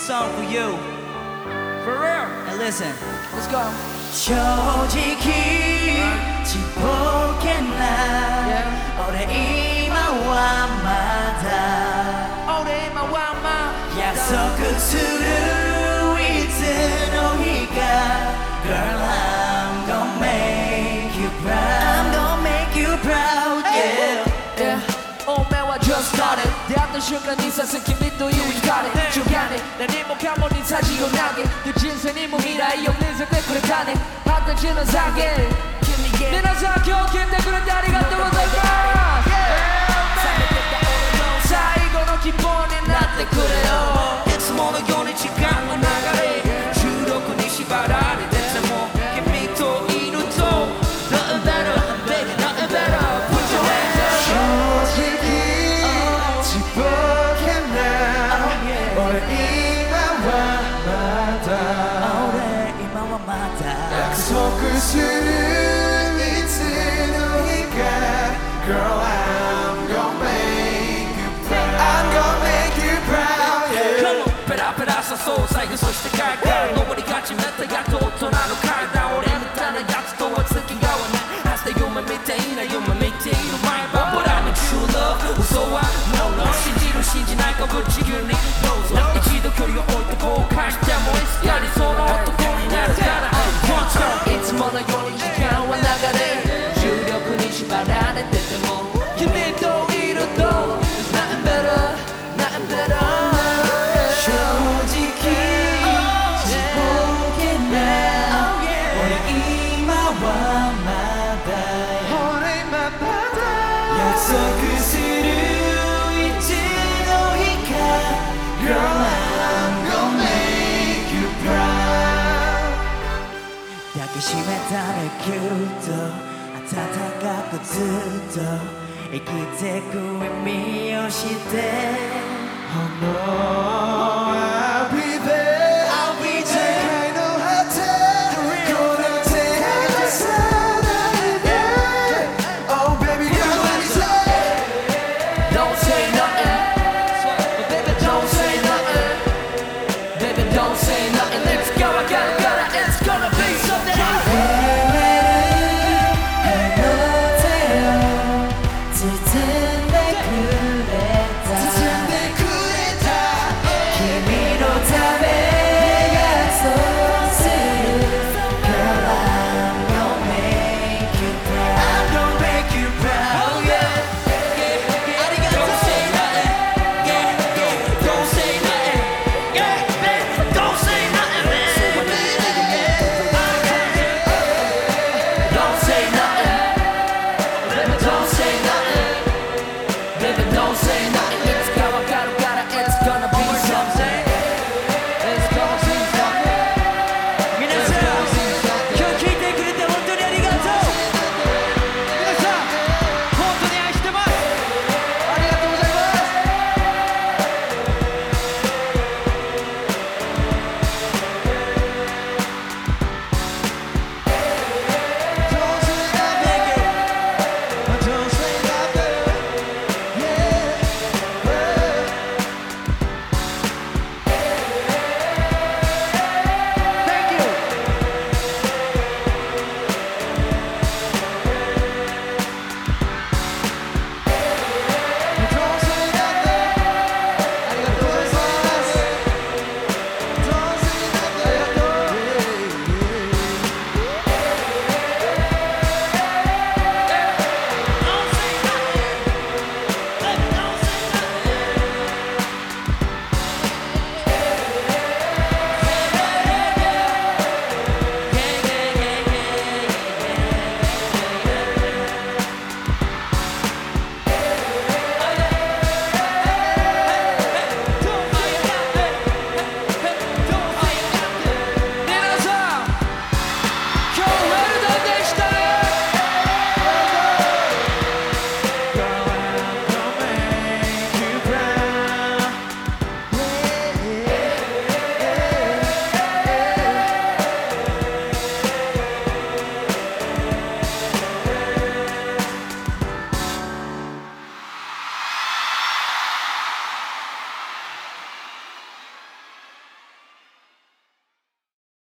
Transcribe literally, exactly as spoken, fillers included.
song for you. For real. And listen. Let's go. 솔직히 지보겠나 올해 이마와마다 올해 이마와마 약속 끝으로 잊은 너희가 Girl I'm gonna make you proud I'm gonna make you proud yeah Yeah Oh man I just started 대했던 순간 네 사슴 kimiという光중간에何もかもにさじを投げで人生にも未来を見せてくれたね二十歳の下げ皆さん今日聞いてくれてありがとうございます最後の希望になってくれよいつものように時間の流れ収録に縛られてても君といると Nothing better baby nothing better Put your hands up 正直ちぼけない俺今はまだ俺今はまだ約束するいつの日か Girl I'm gonna make you proud I'm gonna make you proud yeah ペラペラさそう最後そして海外登り始めたやっと大人の階段俺みたいなやつとは付き合わない明日夢見ていない夢見ている毎晩 But I'm a true love 嘘は No no 信じる信じないかぶっちぎりにどうぞ一度距離を置いて後悔してもいつか理想の男になるからいつものように時間は流れ重力に縛られてても君といると There's nothing better nothing better 正直ちぼけない俺今はまだ俺今まだ約束するいつの日か Girl I'm gonna make you proud 抱きしめたねぎゅっと暖かくずっと生きてく意味をして Oh no